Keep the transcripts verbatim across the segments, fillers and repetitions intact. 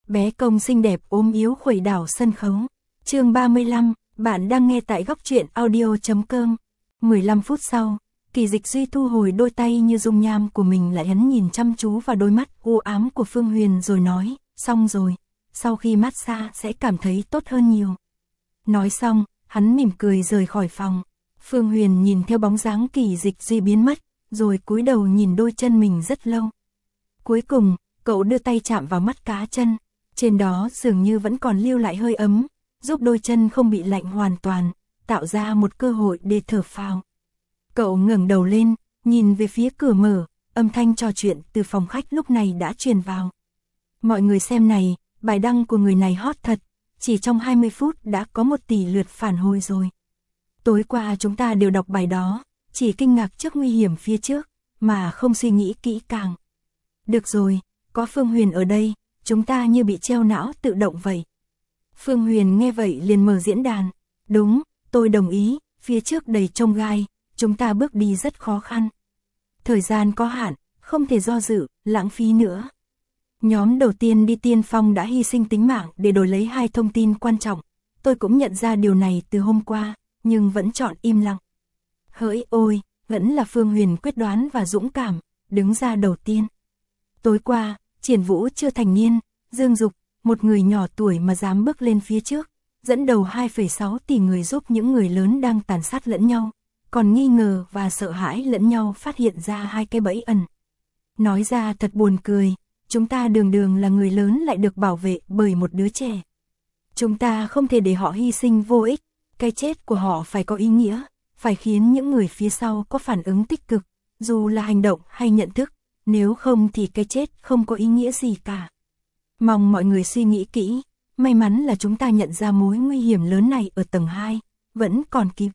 bé công xinh đẹp ốm yếu khuẩy đảo sân khấu. Chương ba mươi lăm, bạn đang nghe tại góc truyện audio chấm com. mười lăm phút sau, Kỳ Dịch Duy thu hồi đôi tay như dung nham của mình, lại hắn nhìn chăm chú vào đôi mắt u ám của Phương Huyền rồi nói, xong rồi, sau khi massage sẽ cảm thấy tốt hơn nhiều. Nói xong, hắn mỉm cười rời khỏi phòng. Phương Huyền nhìn theo bóng dáng Kỳ Dịch Duy biến mất, rồi cúi đầu nhìn đôi chân mình rất lâu. Cuối cùng, cậu đưa tay chạm vào mắt cá chân, trên đó dường như vẫn còn lưu lại hơi ấm, giúp đôi chân không bị lạnh hoàn toàn, tạo ra một cơ hội để thở phào. Cậu ngẩng đầu lên, nhìn về phía cửa mở, âm thanh trò chuyện từ phòng khách lúc này đã truyền vào. Mọi người xem này, bài đăng của người này hot thật, chỉ trong hai mươi phút đã có một tỷ lượt phản hồi rồi. Tối qua chúng ta đều đọc bài đó, chỉ kinh ngạc trước nguy hiểm phía trước, mà không suy nghĩ kỹ càng. Được rồi, có Phương Huyền ở đây, chúng ta như bị treo não tự động vậy. Phương Huyền nghe vậy liền mở diễn đàn. Đúng, tôi đồng ý, phía trước đầy chông gai, chúng ta bước đi rất khó khăn. Thời gian có hạn, không thể do dự, lãng phí nữa. Nhóm đầu tiên đi tiên phong đã hy sinh tính mạng để đổi lấy hai thông tin quan trọng. Tôi cũng nhận ra điều này từ hôm qua, nhưng vẫn chọn im lặng. Hỡi ôi, vẫn là Phương Huyền quyết đoán và dũng cảm, đứng ra đầu tiên. Tối qua, Triển Vũ chưa thành niên, Dương Dục, một người nhỏ tuổi mà dám bước lên phía trước, dẫn đầu hai phẩy sáu tỷ người giúp những người lớn đang tàn sát lẫn nhau, còn nghi ngờ và sợ hãi lẫn nhau phát hiện ra hai cái bẫy ẩn. Nói ra thật buồn cười, chúng ta đường đường là người lớn lại được bảo vệ bởi một đứa trẻ. Chúng ta không thể để họ hy sinh vô ích, cái chết của họ phải có ý nghĩa, phải khiến những người phía sau có phản ứng tích cực, dù là hành động hay nhận thức, nếu không thì cái chết không có ý nghĩa gì cả. Mong mọi người suy nghĩ kỹ, may mắn là chúng ta nhận ra mối nguy hiểm lớn này ở tầng hai, vẫn còn kịp.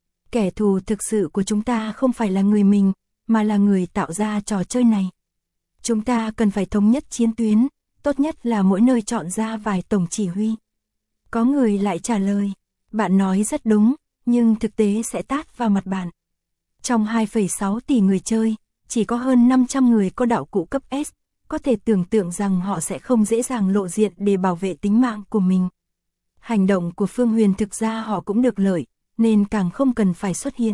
Kẻ thù thực sự của chúng ta không phải là người mình, mà là người tạo ra trò chơi này. Chúng ta cần phải thống nhất chiến tuyến, tốt nhất là mỗi nơi chọn ra vài tổng chỉ huy. Có người lại trả lời, bạn nói rất đúng, nhưng thực tế sẽ tát vào mặt bạn. Trong hai phẩy sáu tỷ người chơi, chỉ có hơn năm trăm người có đạo cụ cấp S, có thể tưởng tượng rằng họ sẽ không dễ dàng lộ diện để bảo vệ tính mạng của mình. Hành động của Phương Huyền thực ra họ cũng được lợi, nên càng không cần phải xuất hiện.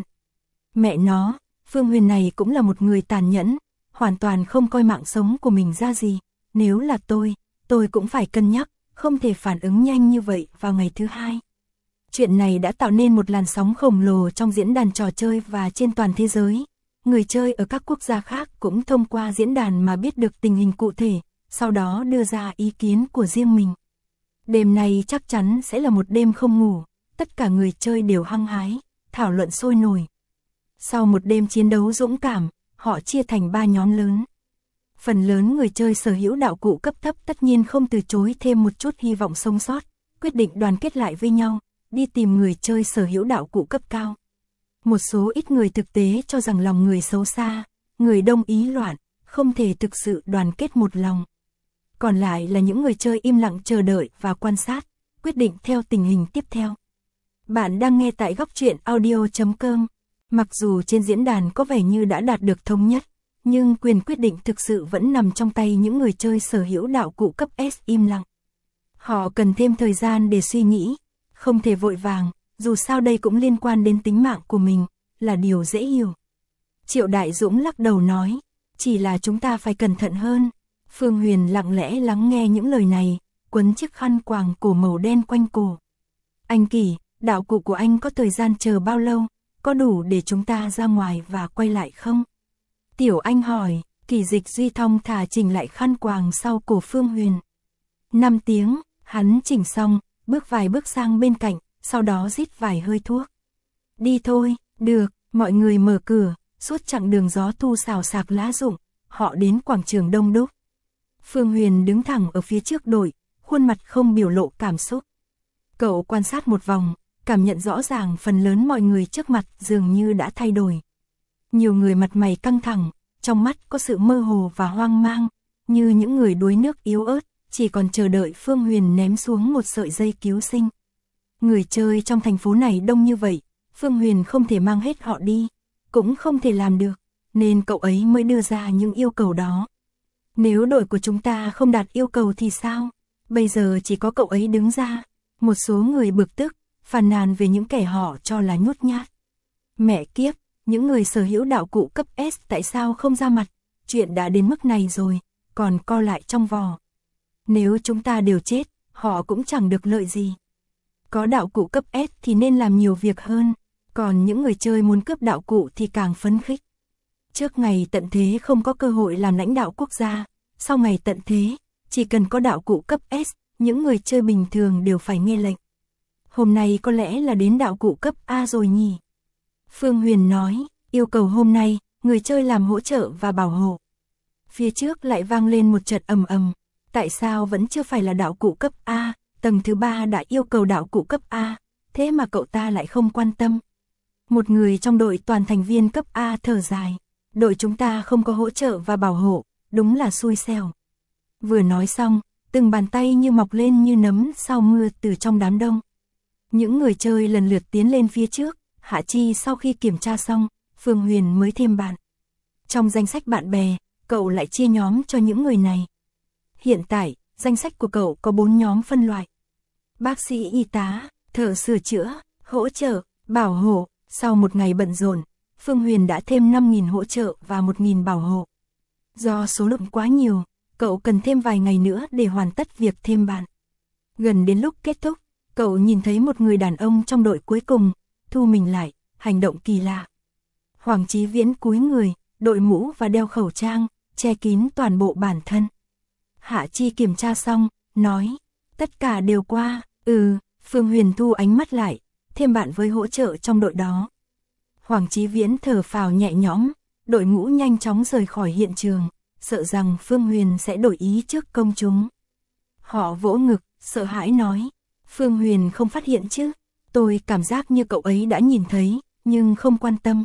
Mẹ nó, Phương Huyền này cũng là một người tàn nhẫn, hoàn toàn không coi mạng sống của mình ra gì. Nếu là tôi, tôi cũng phải cân nhắc, không thể phản ứng nhanh như vậy vào ngày thứ hai. Chuyện này đã tạo nên một làn sóng khổng lồ trong diễn đàn trò chơi và trên toàn thế giới. Người chơi ở các quốc gia khác cũng thông qua diễn đàn mà biết được tình hình cụ thể, sau đó đưa ra ý kiến của riêng mình. Đêm này chắc chắn sẽ là một đêm không ngủ, tất cả người chơi đều hăng hái, thảo luận sôi nổi. Sau một đêm chiến đấu dũng cảm, họ chia thành ba nhóm lớn. Phần lớn người chơi sở hữu đạo cụ cấp thấp tất nhiên không từ chối thêm một chút hy vọng sống sót, quyết định đoàn kết lại với nhau, đi tìm người chơi sở hữu đạo cụ cấp cao. Một số ít người thực tế cho rằng lòng người xấu xa, người đông ý loạn, không thể thực sự đoàn kết một lòng. Còn lại là những người chơi im lặng chờ đợi và quan sát, quyết định theo tình hình tiếp theo. Bạn đang nghe tại góc truyện audio chấm com. Mặc dù trên diễn đàn có vẻ như đã đạt được thống nhất, nhưng quyền quyết định thực sự vẫn nằm trong tay những người chơi sở hữu đạo cụ cấp S im lặng. Họ cần thêm thời gian để suy nghĩ, không thể vội vàng, dù sao đây cũng liên quan đến tính mạng của mình, là điều dễ hiểu. Triệu Đại Dũng lắc đầu nói, chỉ là chúng ta phải cẩn thận hơn. Phương Huyền lặng lẽ lắng nghe những lời này, quấn chiếc khăn quàng cổ màu đen quanh cổ. Anh Kỳ, đạo cụ của anh có thời gian chờ bao lâu, có đủ để chúng ta ra ngoài và quay lại không? Tiểu Anh hỏi. Kỳ Dịch Duy thong thả chỉnh lại khăn quàng sau cổ Phương Huyền. Năm tiếng, hắn chỉnh xong, bước vài bước sang bên cạnh, sau đó rít vài hơi thuốc. Đi thôi, được, mọi người mở cửa, suốt chặng đường gió thu xào xạc lá rụng, họ đến quảng trường đông đúc. Phương Huyền đứng thẳng ở phía trước đội, khuôn mặt không biểu lộ cảm xúc. Cậu quan sát một vòng, cảm nhận rõ ràng phần lớn mọi người trước mặt dường như đã thay đổi. Nhiều người mặt mày căng thẳng, trong mắt có sự mơ hồ và hoang mang, như những người đuối nước yếu ớt, chỉ còn chờ đợi Phương Huyền ném xuống một sợi dây cứu sinh. Người chơi trong thành phố này đông như vậy, Phương Huyền không thể mang hết họ đi, cũng không thể làm được, nên cậu ấy mới đưa ra những yêu cầu đó. Nếu đội của chúng ta không đạt yêu cầu thì sao? Bây giờ chỉ có cậu ấy đứng ra. Một số người bực tức, phàn nàn về những kẻ họ cho là nhút nhát. Mẹ kiếp, những người sở hữu đạo cụ cấp S tại sao không ra mặt? Chuyện đã đến mức này rồi, còn co lại trong vò. Nếu chúng ta đều chết, họ cũng chẳng được lợi gì. Có đạo cụ cấp S thì nên làm nhiều việc hơn, còn những người chơi muốn cướp đạo cụ thì càng phấn khích. Trước ngày tận thế không có cơ hội làm lãnh đạo quốc gia, sau ngày tận thế, chỉ cần có đạo cụ cấp S, những người chơi bình thường đều phải nghe lệnh. Hôm nay có lẽ là đến đạo cụ cấp A rồi nhỉ? Phương Huyền nói, yêu cầu hôm nay, người chơi làm hỗ trợ và bảo hộ. Phía trước lại vang lên một trận ầm ầm, tại sao vẫn chưa phải là đạo cụ cấp A, tầng thứ ba đã yêu cầu đạo cụ cấp A, thế mà cậu ta lại không quan tâm. Một người trong đội toàn thành viên cấp A thở dài, đội chúng ta không có hỗ trợ và bảo hộ, đúng là xui xẻo. Vừa nói xong, từng bàn tay như mọc lên như nấm sau mưa từ trong đám đông. Những người chơi lần lượt tiến lên phía trước, Hạ Chi sau khi kiểm tra xong, Phương Huyền mới thêm bạn. Trong danh sách bạn bè, cậu lại chia nhóm cho những người này. Hiện tại, danh sách của cậu có bốn nhóm phân loại. Bác sĩ y tá, thợ sửa chữa, hỗ trợ, bảo hộ. Sau một ngày bận rộn, Phương Huyền đã thêm năm nghìn hỗ trợ và một nghìn bảo hộ. Do số lượng quá nhiều, cậu cần thêm vài ngày nữa để hoàn tất việc thêm bạn. Gần đến lúc kết thúc, cậu nhìn thấy một người đàn ông trong đội cuối cùng, thu mình lại, hành động kỳ lạ. Hoàng Chí Viễn cúi người, đội mũ và đeo khẩu trang, che kín toàn bộ bản thân. Hạ Chi kiểm tra xong, nói, tất cả đều qua, ừ, Phương Huyền thu ánh mắt lại, thêm bạn với hỗ trợ trong đội đó. Hoàng Chí Viễn thở phào nhẹ nhõm, đội ngũ nhanh chóng rời khỏi hiện trường, sợ rằng Phương Huyền sẽ đổi ý trước công chúng. Họ vỗ ngực, sợ hãi nói, Phương Huyền không phát hiện chứ, tôi cảm giác như cậu ấy đã nhìn thấy, nhưng không quan tâm.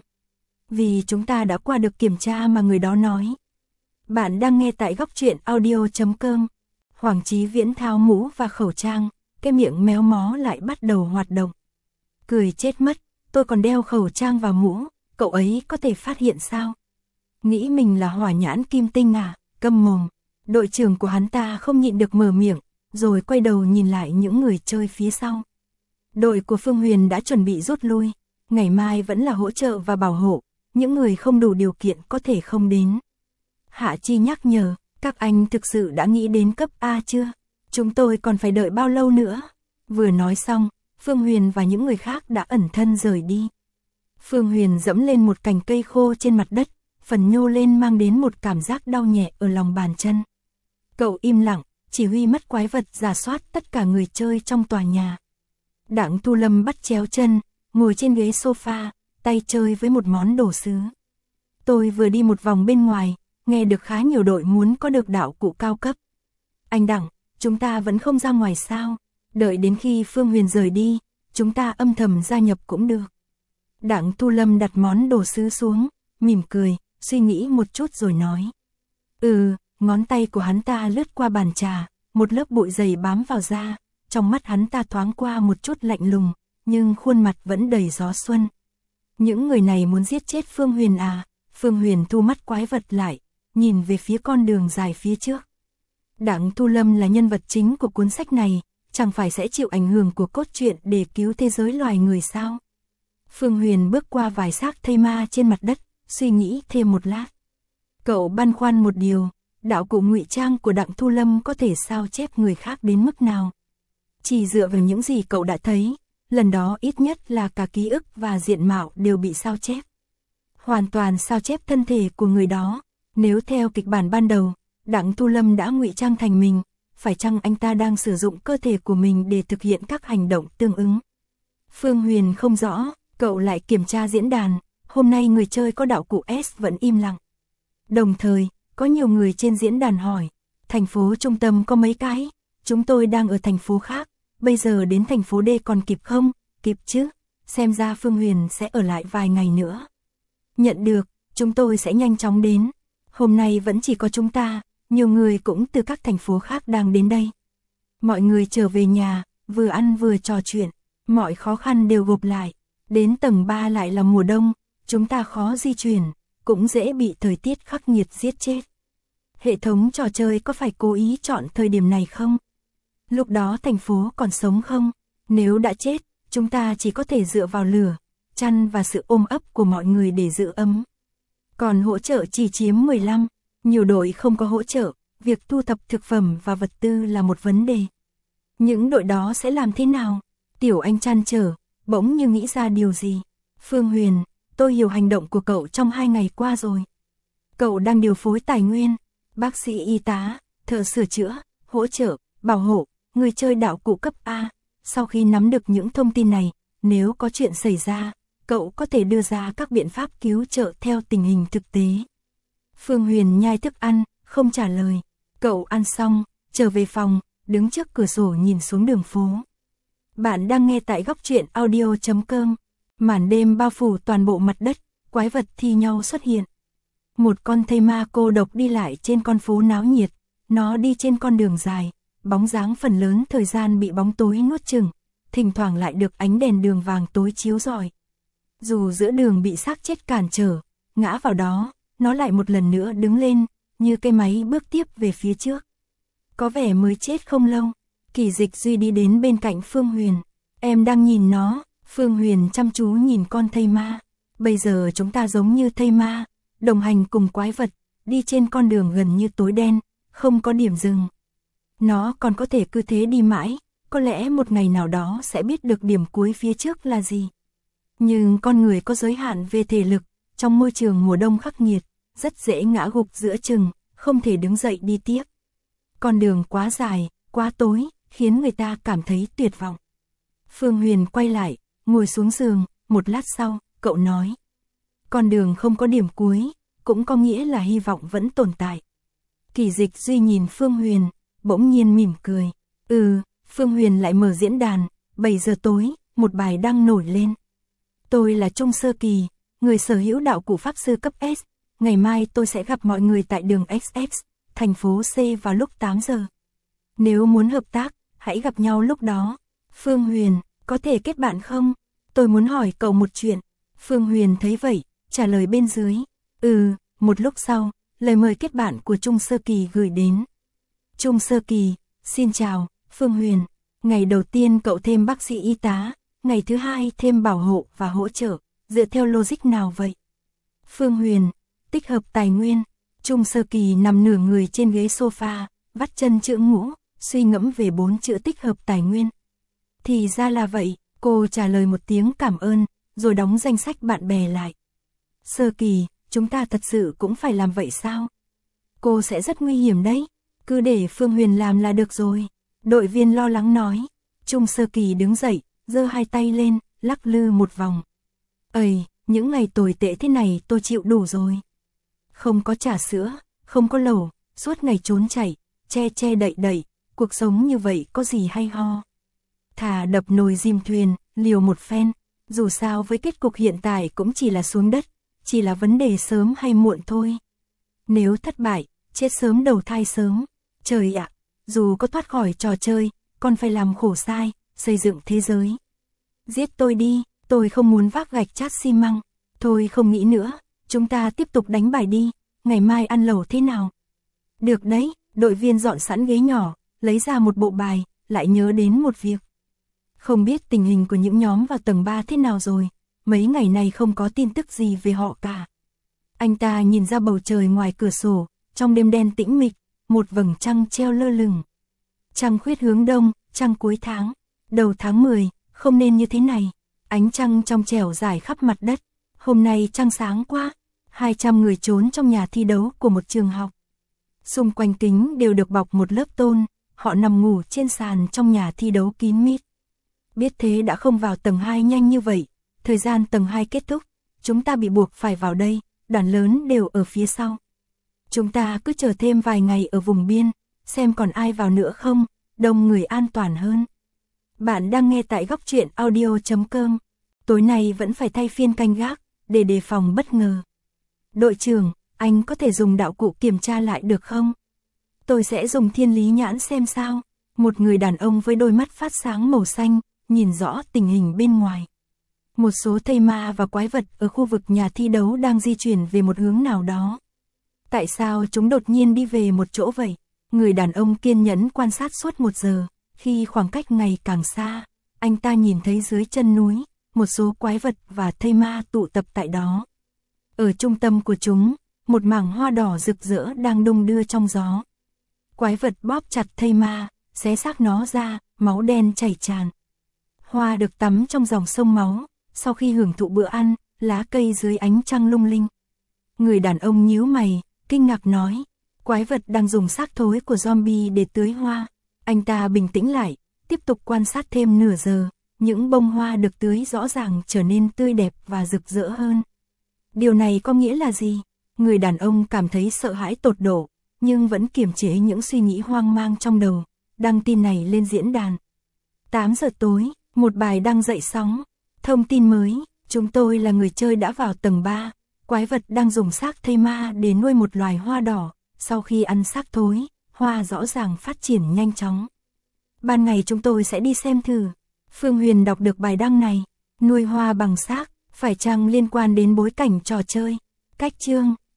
Vì chúng ta đã qua được kiểm tra mà người đó nói. Bạn đang nghe tại góc truyện audio chấm com. Hoàng Chí Viễn tháo mũ và khẩu trang, cái miệng méo mó lại bắt đầu hoạt động. Cười chết mất, tôi còn đeo khẩu trang và mũ, cậu ấy có thể phát hiện sao? Nghĩ mình là hỏa nhãn kim tinh à, câm mồm. Đội trưởng của hắn ta không nhịn được mở miệng, rồi quay đầu nhìn lại những người chơi phía sau. Đội của Phương Huyền đã chuẩn bị rút lui, ngày mai vẫn là hỗ trợ và bảo hộ, những người không đủ điều kiện có thể không đến. Hạ Chi nhắc nhở, các anh thực sự đã nghĩ đến cấp A chưa? Chúng tôi còn phải đợi bao lâu nữa? Vừa nói xong, Phương Huyền và những người khác đã ẩn thân rời đi. Phương Huyền dẫm lên một cành cây khô trên mặt đất, phần nhô lên mang đến một cảm giác đau nhẹ ở lòng bàn chân. Cậu im lặng, chỉ huy mắt quái vật rà soát tất cả người chơi trong tòa nhà. Đặng Thu Lâm bắt chéo chân, ngồi trên ghế sofa, tay chơi với một món đồ sứ. Tôi vừa đi một vòng bên ngoài, nghe được khá nhiều đội muốn có được đạo cụ cao cấp. Anh Đặng, chúng ta vẫn không ra ngoài sao? Đợi đến khi Phương Huyền rời đi, chúng ta âm thầm gia nhập cũng được. Đặng Thu Lâm đặt món đồ sứ xuống, mỉm cười, suy nghĩ một chút rồi nói. Ừ, ngón tay của hắn ta lướt qua bàn trà, một lớp bụi dày bám vào da, trong mắt hắn ta thoáng qua một chút lạnh lùng, nhưng khuôn mặt vẫn đầy gió xuân. Những người này muốn giết chết Phương Huyền à? Phương Huyền thu mắt quái vật lại, nhìn về phía con đường dài phía trước. Đặng Thu Lâm là nhân vật chính của cuốn sách này, chẳng phải sẽ chịu ảnh hưởng của cốt truyện để cứu thế giới loài người sao? Phương Huyền bước qua vài xác thây ma trên mặt đất, suy nghĩ thêm một lát. Cậu băn khoăn một điều, đạo cụ ngụy trang của Đặng Thu Lâm có thể sao chép người khác đến mức nào? Chỉ dựa vào những gì cậu đã thấy, lần đó ít nhất là cả ký ức và diện mạo đều bị sao chép. Hoàn toàn sao chép thân thể của người đó, nếu theo kịch bản ban đầu, Đặng Thu Lâm đã ngụy trang thành mình, phải chăng anh ta đang sử dụng cơ thể của mình để thực hiện các hành động tương ứng? Phương Huyền không rõ, cậu lại kiểm tra diễn đàn, hôm nay người chơi có đạo cụ S vẫn im lặng. Đồng thời, có nhiều người trên diễn đàn hỏi, thành phố trung tâm có mấy cái, chúng tôi đang ở thành phố khác, bây giờ đến thành phố D còn kịp không? Kịp chứ, xem ra Phương Huyền sẽ ở lại vài ngày nữa. Nhận được, chúng tôi sẽ nhanh chóng đến, hôm nay vẫn chỉ có chúng ta, nhiều người cũng từ các thành phố khác đang đến đây. Mọi người trở về nhà, vừa ăn vừa trò chuyện, mọi khó khăn đều gộp lại, đến tầng ba lại là mùa đông, chúng ta khó di chuyển, cũng dễ bị thời tiết khắc nghiệt giết chết. Hệ thống trò chơi có phải cố ý chọn thời điểm này không? Lúc đó thành phố còn sống không? Nếu đã chết, chúng ta chỉ có thể dựa vào lửa, chăn và sự ôm ấp của mọi người để giữ ấm. Còn hỗ trợ chỉ chiếm mười lăm, nhiều đội không có hỗ trợ, việc thu thập thực phẩm và vật tư là một vấn đề. Những đội đó sẽ làm thế nào? Tiểu Anh trăn trở, bỗng như nghĩ ra điều gì. Phương Huyền, tôi hiểu hành động của cậu trong hai ngày qua rồi. Cậu đang điều phối tài nguyên, bác sĩ y tá, thợ sửa chữa, hỗ trợ, bảo hộ, người chơi đạo cụ cấp A. Sau khi nắm được những thông tin này, nếu có chuyện xảy ra, cậu có thể đưa ra các biện pháp cứu trợ theo tình hình thực tế. Phương Huyền nhai thức ăn, không trả lời. Cậu ăn xong, trở về phòng, đứng trước cửa sổ nhìn xuống đường phố. Bạn đang nghe tại góc truyện audio chấm com. Màn đêm bao phủ toàn bộ mặt đất, quái vật thi nhau xuất hiện. Một con thây ma cô độc đi lại trên con phố náo nhiệt, nó đi trên con đường dài, bóng dáng phần lớn thời gian bị bóng tối nuốt chửng, thỉnh thoảng lại được ánh đèn đường vàng tối chiếu rọi. Dù giữa đường bị xác chết cản trở, ngã vào đó, nó lại một lần nữa đứng lên, như cây máy bước tiếp về phía trước. Có vẻ mới chết không lâu, Kỳ Dịch Duy đi đến bên cạnh Phương Huyền. Em đang nhìn nó. Phương Huyền chăm chú nhìn con thây ma. Bây giờ chúng ta giống như thây ma, đồng hành cùng quái vật, đi trên con đường gần như tối đen, không có điểm dừng. Nó còn có thể cứ thế đi mãi, có lẽ một ngày nào đó sẽ biết được điểm cuối phía trước là gì. Nhưng con người có giới hạn về thể lực, trong môi trường mùa đông khắc nghiệt, rất dễ ngã gục giữa chừng, không thể đứng dậy đi tiếp. Con đường quá dài, quá tối, khiến người ta cảm thấy tuyệt vọng. Phương Huyền quay lại, ngồi xuống giường, một lát sau, cậu nói. Con đường không có điểm cuối, cũng có nghĩa là hy vọng vẫn tồn tại. Kỳ Dịch Duy nhìn Phương Huyền, bỗng nhiên mỉm cười. Ừ, Phương Huyền lại mở diễn đàn, bảy giờ tối, một bài đăng nổi lên. Tôi là Trung Sơ Kỳ, người sở hữu đạo cụ pháp sư cấp S. Ngày mai tôi sẽ gặp mọi người tại đường ích ét, thành phố C vào lúc tám giờ. Nếu muốn hợp tác, hãy gặp nhau lúc đó. Phương Huyền, có thể kết bạn không? Tôi muốn hỏi cậu một chuyện. Phương Huyền thấy vậy, trả lời bên dưới. Ừ, một lúc sau, lời mời kết bạn của Trung Sơ Kỳ gửi đến. Trung Sơ Kỳ, xin chào, Phương Huyền. Ngày đầu tiên cậu thêm bác sĩ y tá, ngày thứ hai thêm bảo hộ và hỗ trợ, dựa theo logic nào vậy? Phương Huyền, tích hợp tài nguyên. Trung Sơ Kỳ nằm nửa người trên ghế sofa, vắt chân chữ ngũ, suy ngẫm về bốn chữ tích hợp tài nguyên. Thì ra là vậy, cô trả lời một tiếng cảm ơn, rồi đóng danh sách bạn bè lại. Sơ Kỳ, chúng ta thật sự cũng phải làm vậy sao? Cô sẽ rất nguy hiểm đấy, cứ để Phương Huyền làm là được rồi. Đội viên lo lắng nói. Trung Sơ Kỳ đứng dậy, giơ hai tay lên, lắc lư một vòng. Ây, những ngày tồi tệ thế này tôi chịu đủ rồi. Không có trà sữa, không có lẩu, suốt ngày trốn chạy, che che đậy đậy, cuộc sống như vậy có gì hay ho. Thà đập nồi dìm thuyền, liều một phen, dù sao với kết cục hiện tại cũng chỉ là xuống đất, chỉ là vấn đề sớm hay muộn thôi. Nếu thất bại, chết sớm đầu thai sớm. Trời ạ, dù có thoát khỏi trò chơi, còn phải làm khổ sai, xây dựng thế giới. Giết tôi đi, tôi không muốn vác gạch chát xi măng. Thôi không nghĩ nữa, chúng ta tiếp tục đánh bài đi, ngày mai ăn lẩu thế nào? Được đấy, đội viên dọn sẵn ghế nhỏ, lấy ra một bộ bài, lại nhớ đến một việc. Không biết tình hình của những nhóm vào tầng ba thế nào rồi, mấy ngày này không có tin tức gì về họ cả. Anh ta nhìn ra bầu trời ngoài cửa sổ, trong đêm đen tĩnh mịch, một vầng trăng treo lơ lửng. Trăng khuyết hướng đông, trăng cuối tháng, đầu tháng mười, không nên như thế này. Ánh trăng trong trẻo rải khắp mặt đất. Hôm nay trăng sáng quá. hai trăm người trốn trong nhà thi đấu của một trường học. Xung quanh kính đều được bọc một lớp tôn, họ nằm ngủ trên sàn trong nhà thi đấu kín mít. Biết thế đã không vào tầng hai nhanh như vậy, thời gian tầng hai kết thúc, chúng ta bị buộc phải vào đây, đoàn lớn đều ở phía sau. Chúng ta cứ chờ thêm vài ngày ở vùng biên, xem còn ai vào nữa không, đông người an toàn hơn. Bạn đang nghe tại góc truyện audio chấm com. Tối nay vẫn phải thay phiên canh gác, để đề phòng bất ngờ. Đội trưởng, anh có thể dùng đạo cụ kiểm tra lại được không? Tôi sẽ dùng thiên lý nhãn xem sao. Một người đàn ông với đôi mắt phát sáng màu xanh, nhìn rõ tình hình bên ngoài. Một số thây ma và quái vật ở khu vực nhà thi đấu đang di chuyển về một hướng nào đó. Tại sao chúng đột nhiên đi về một chỗ vậy? Người đàn ông kiên nhẫn quan sát suốt một giờ. Khi khoảng cách ngày càng xa, anh ta nhìn thấy dưới chân núi, một số quái vật và thây ma tụ tập tại đó. Ở trung tâm của chúng, một mảng hoa đỏ rực rỡ đang đung đưa trong gió. Quái vật bóp chặt thây ma, xé xác nó ra, máu đen chảy tràn. Hoa được tắm trong dòng sông máu, sau khi hưởng thụ bữa ăn, lá cây dưới ánh trăng lung linh. Người đàn ông nhíu mày, kinh ngạc nói, quái vật đang dùng xác thối của zombie để tưới hoa. Anh ta bình tĩnh lại, tiếp tục quan sát thêm nửa giờ, những bông hoa được tưới rõ ràng trở nên tươi đẹp và rực rỡ hơn. Điều này có nghĩa là gì? Người đàn ông cảm thấy sợ hãi tột độ, nhưng vẫn kiềm chế những suy nghĩ hoang mang trong đầu, đăng tin này lên diễn đàn. tám giờ tối, một bài đăng dậy sóng. Thông tin mới, chúng tôi là người chơi đã vào tầng ba, quái vật đang dùng xác thây ma để nuôi một loài hoa đỏ, sau khi ăn xác thối, hoa rõ ràng phát triển nhanh chóng. Ban ngày chúng tôi sẽ đi xem thử. Phương Huyền đọc được bài đăng này, nuôi hoa bằng xác, phải chăng liên quan đến bối cảnh trò chơi? Cách chương